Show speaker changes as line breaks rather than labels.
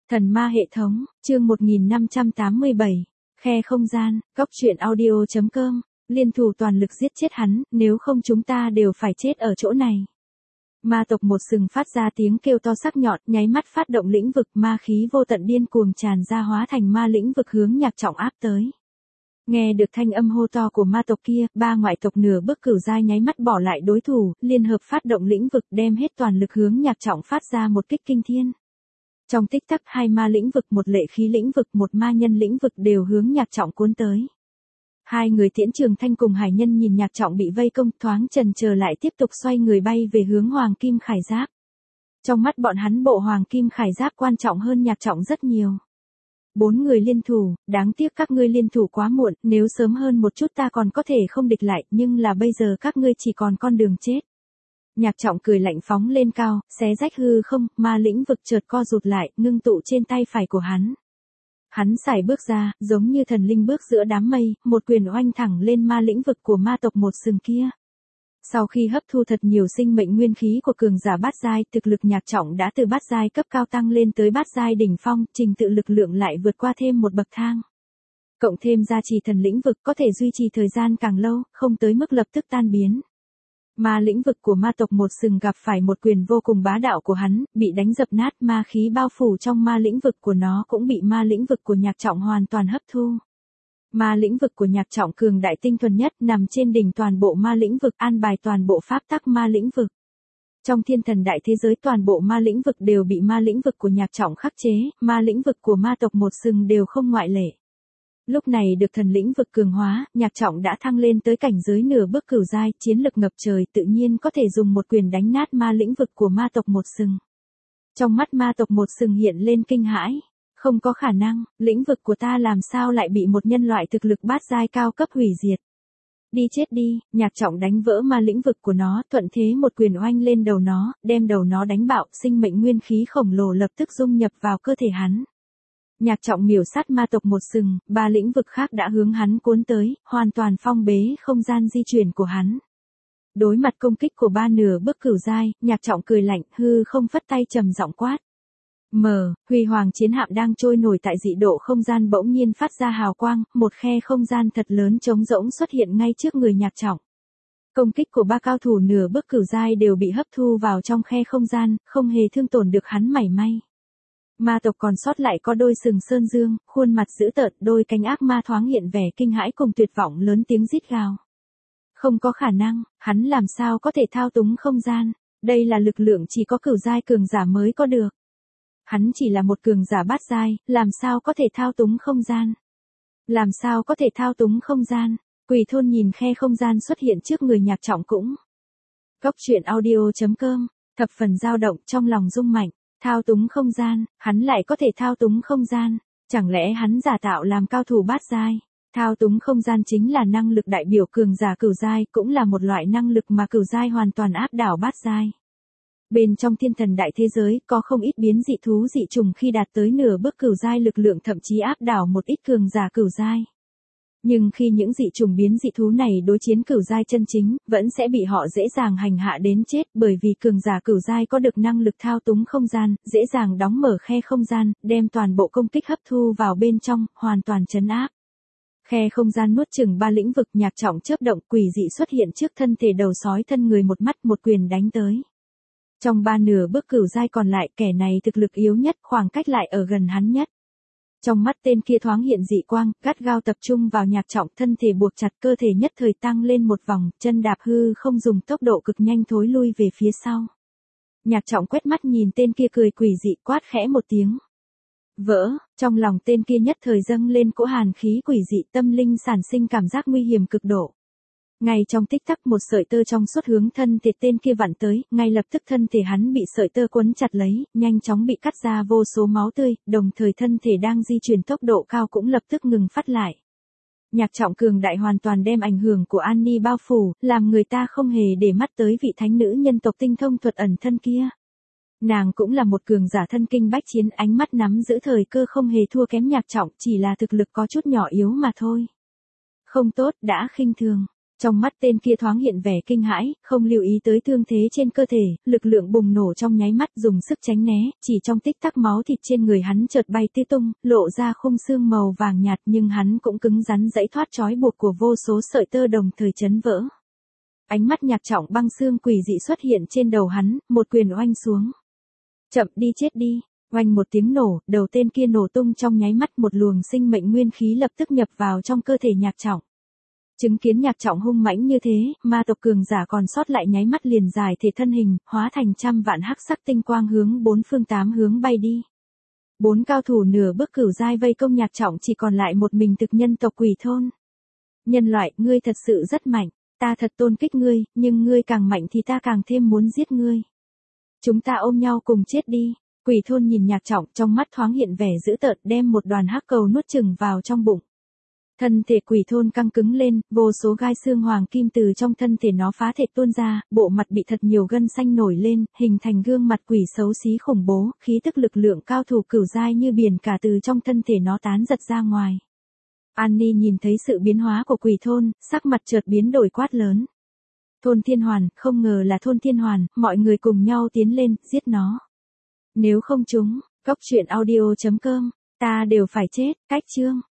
Thần ma hệ thống, chương 1587, khe không gian, góc truyện audio.com, liên thủ toàn lực giết chết hắn, nếu không chúng ta đều phải chết ở chỗ này. Ma tộc một sừng phát ra tiếng kêu to sắc nhọn, nháy mắt phát động lĩnh vực, ma khí vô tận điên cuồng tràn ra hóa thành ma lĩnh vực hướng Nhạc Trọng áp tới. Nghe được thanh âm hô to của ma tộc kia, ba ngoại tộc nửa bước cửu giai nháy mắt bỏ lại đối thủ, liên hợp phát động lĩnh vực đem hết toàn lực hướng Nhạc Trọng phát ra một kích kinh thiên. Trong tích tắc hai ma lĩnh vực, một lệ khí lĩnh vực, một ma nhân lĩnh vực đều hướng Nhạc Trọng cuốn tới. Hai người Tiễn Trường Thanh cùng Hải Nhân nhìn Nhạc Trọng bị vây công, thoáng chần chờ lại tiếp tục xoay người bay về hướng Hoàng Kim Khải Giáp. Trong mắt bọn hắn bộ Hoàng Kim Khải Giáp quan trọng hơn Nhạc Trọng rất nhiều. Bốn người liên thủ, đáng tiếc các ngươi liên thủ quá muộn, nếu sớm hơn một chút ta còn có thể không địch lại, nhưng là bây giờ các ngươi chỉ còn con đường chết. Nhạc Trọng cười lạnh phóng lên cao, xé rách hư không, ma lĩnh vực chợt co rụt lại, ngưng tụ trên tay phải của hắn. Hắn sải bước ra, giống như thần linh bước giữa đám mây, một quyền oanh thẳng lên ma lĩnh vực của ma tộc một sừng kia. Sau khi hấp thu thật nhiều sinh mệnh nguyên khí của cường giả bát giai, thực lực Nhạc Trọng đã từ bát giai cấp cao tăng lên tới bát giai đỉnh phong, trình tự lực lượng lại vượt qua thêm một bậc thang. Cộng thêm gia trì thần lĩnh vực có thể duy trì thời gian càng lâu, không tới mức lập tức tan biến. Ma lĩnh vực của ma tộc một sừng gặp phải một quyền vô cùng bá đạo của hắn, bị đánh dập nát, ma khí bao phủ trong ma lĩnh vực của nó cũng bị ma lĩnh vực của Nhạc Trọng hoàn toàn hấp thu. Ma lĩnh vực của Nhạc Trọng cường đại tinh thuần nhất, nằm trên đỉnh toàn bộ ma lĩnh vực, an bài toàn bộ pháp tắc ma lĩnh vực. Trong thiên thần đại thế giới toàn bộ ma lĩnh vực đều bị ma lĩnh vực của Nhạc Trọng khắc chế, ma lĩnh vực của ma tộc một sừng đều không ngoại lệ. Lúc này được thần lĩnh vực cường hóa, Nhạc Trọng đã thăng lên tới cảnh giới nửa bước cửu giai, chiến lực ngập trời, tự nhiên có thể dùng một quyền đánh nát ma lĩnh vực của ma tộc một sừng. Trong mắt ma tộc một sừng hiện lên kinh hãi. Không có khả năng, lĩnh vực của ta làm sao lại bị một nhân loại thực lực bát giai cao cấp hủy diệt. Đi chết đi, Nhạc Trọng đánh vỡ ma lĩnh vực của nó, thuận thế một quyền oanh lên đầu nó, đem đầu nó đánh bạo, sinh mệnh nguyên khí khổng lồ lập tức dung nhập vào cơ thể hắn. Nhạc Trọng miểu sát ma tộc một sừng, ba lĩnh vực khác đã hướng hắn cuốn tới, hoàn toàn phong bế không gian di chuyển của hắn. Đối mặt công kích của ba nửa bước cửu giai, Nhạc Trọng cười lạnh, hư không phất tay trầm giọng quát. Huy hoàng chiến hạm đang trôi nổi tại dị độ không gian bỗng nhiên phát ra hào quang, một khe không gian thật lớn trống rỗng xuất hiện ngay trước người Nhạc Trọng. Công kích của ba cao thủ nửa bước cửu giai đều bị hấp thu vào trong khe không gian, không hề thương tổn được hắn mảy may. Ma tộc còn sót lại có đôi sừng sơn dương, khuôn mặt dữ tợn, đôi cánh ác ma thoáng hiện vẻ kinh hãi cùng tuyệt vọng, lớn tiếng rít gào. Không có khả năng, hắn làm sao có thể thao túng không gian, đây là lực lượng chỉ có cửu giai cường giả mới có được. Hắn chỉ là một cường giả bát giai, làm sao có thể thao túng không gian? Làm sao có thể thao túng không gian? Quỷ thôn nhìn khe không gian xuất hiện trước người Nhạc Trọng cũng. Góc truyện audio.com, thập phần dao động, trong lòng rung mạnh. Thao túng không gian, hắn lại có thể thao túng không gian, chẳng lẽ hắn giả tạo làm cao thủ bát giai? Thao túng không gian chính là năng lực đại biểu cường giả cửu giai, cũng là một loại năng lực mà cửu giai hoàn toàn áp đảo bát giai. Bên trong thiên thần đại thế giới có không ít biến dị thú dị trùng khi đạt tới nửa bước cửu giai lực lượng thậm chí áp đảo một ít cường giả cửu giai. Nhưng khi những dị trùng biến dị thú này đối chiến cửu giai chân chính, vẫn sẽ bị họ dễ dàng hành hạ đến chết, bởi vì cường giả cửu giai có được năng lực thao túng không gian, dễ dàng đóng mở khe không gian, đem toàn bộ công kích hấp thu vào bên trong, hoàn toàn trấn áp. Khe không gian nuốt chửng ba lĩnh vực, Nhạc Trọng chớp động, quỷ dị xuất hiện trước thân thể đầu sói thân người, một mắt một quyền đánh tới. Trong ba nửa bước cửu giai còn lại, kẻ này thực lực yếu nhất, khoảng cách lại ở gần hắn nhất. Trong mắt tên kia thoáng hiện dị quang, gắt gao tập trung vào Nhạc Trọng, thân thể buộc chặt, cơ thể nhất thời tăng lên một vòng, chân đạp hư không dùng tốc độ cực nhanh thối lui về phía sau. Nhạc Trọng quét mắt nhìn tên kia cười quỷ dị, quát khẽ một tiếng. Vỡ, trong lòng tên kia nhất thời dâng lên cỗ hàn khí quỷ dị, tâm linh sản sinh cảm giác nguy hiểm cực độ. Ngay trong tích tắc một sợi tơ trong suốt hướng thân thể tên kia vặn tới, ngay lập tức thân thể hắn bị sợi tơ quấn chặt lấy, nhanh chóng bị cắt ra vô số máu tươi, đồng thời thân thể đang di chuyển tốc độ cao cũng lập tức ngừng phát lại. Nhạc Trọng cường đại hoàn toàn đem ảnh hưởng của Annie bao phủ, làm người ta không hề để mắt tới vị thánh nữ nhân tộc tinh thông thuật ẩn thân kia. Nàng cũng là một cường giả thân kinh bách chiến, ánh mắt nắm giữ thời cơ không hề thua kém Nhạc Trọng, chỉ là thực lực có chút nhỏ yếu mà thôi. Không tốt, đã khinh thường. Trong mắt tên kia thoáng hiện vẻ kinh hãi, không lưu ý tới thương thế trên cơ thể, lực lượng bùng nổ trong nháy mắt dùng sức tránh né, chỉ trong tích tắc máu thịt trên người hắn chợt bay tứ tung, lộ ra khung xương màu vàng nhạt nhưng hắn cũng cứng rắn giãy thoát trói buộc của vô số sợi tơ đồng thời chấn vỡ. Ánh mắt Nhạc Trọng băng xương quỷ dị xuất hiện trên đầu hắn, một quyền oanh xuống. Chậm đi chết đi. Oanh một tiếng nổ, đầu tên kia nổ tung trong nháy mắt, một luồng sinh mệnh nguyên khí lập tức nhập vào trong cơ thể Nhạc Trọng. Chứng kiến Nhạc Trọng hung mãnh như thế, ma tộc cường giả còn sót lại nháy mắt liền giải thể thân hình, hóa thành trăm vạn hắc sắc tinh quang hướng bốn phương tám hướng bay đi. Bốn cao thủ nửa bước cửu giai vây công Nhạc Trọng, chỉ còn lại một mình thực nhân tộc Quỷ Thôn. Nhân loại, ngươi thật sự rất mạnh, ta thật tôn kính ngươi, nhưng ngươi càng mạnh thì ta càng thêm muốn giết ngươi. Chúng ta ôm nhau cùng chết đi. Quỷ Thôn nhìn Nhạc Trọng, trong mắt thoáng hiện vẻ dữ tợn, đem một đoàn hắc cầu nuốt chửng vào trong bụng. Thân thể Quỷ Thôn căng cứng lên, vô số gai xương hoàng kim từ trong thân thể nó phá thể tuôn ra, bộ mặt bị thật nhiều gân xanh nổi lên, hình thành gương mặt quỷ xấu xí khủng bố, khí tức lực lượng cao thủ cửu giai như biển cả từ trong thân thể nó tán giật ra ngoài. Annie nhìn thấy sự biến hóa của Quỷ Thôn, sắc mặt chợt biến đổi quát lớn. Thôn Thiên Hoàn, không ngờ là Thôn Thiên Hoàn, mọi người cùng nhau tiến lên, giết nó. Nếu không chúng, cóc truyện audio.com, ta đều phải chết, cách chương.